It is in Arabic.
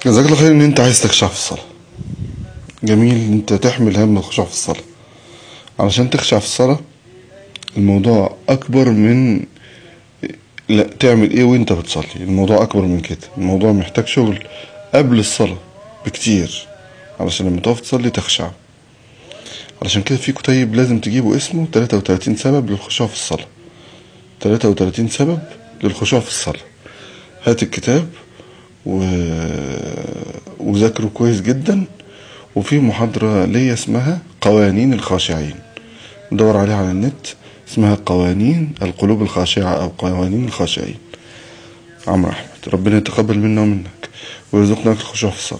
جزاك الله خير ان انت عايز تخشع في الصلاة. جميل ان انت تحمل هم الخشوع في الصلاة. علشان تخشع في الصلاة الموضوع اكبر من لا تعمل ايه وانت بتصلي. الموضوع اكبر من كده. الموضوع محتاج شغل قبل الصلاة بكتير علشان لما تقف تصلي تخشع. علشان كده في كتيب لازم تجيبه اسمه 33 سبب للخشوع في الصلاة. 33 سبب للخشوع في الصلاة. هات الكتاب وذاكره كويس جدا. وفي محاضرة ليا اسمها قوانين الخاشعين، دور عليها على النت، اسمها قوانين القلوب الخاشعة أو قوانين الخاشعين. عمرو أحمد، ربنا يتقبل منا ومنك ويرزقنا الخشوع في الصلاة.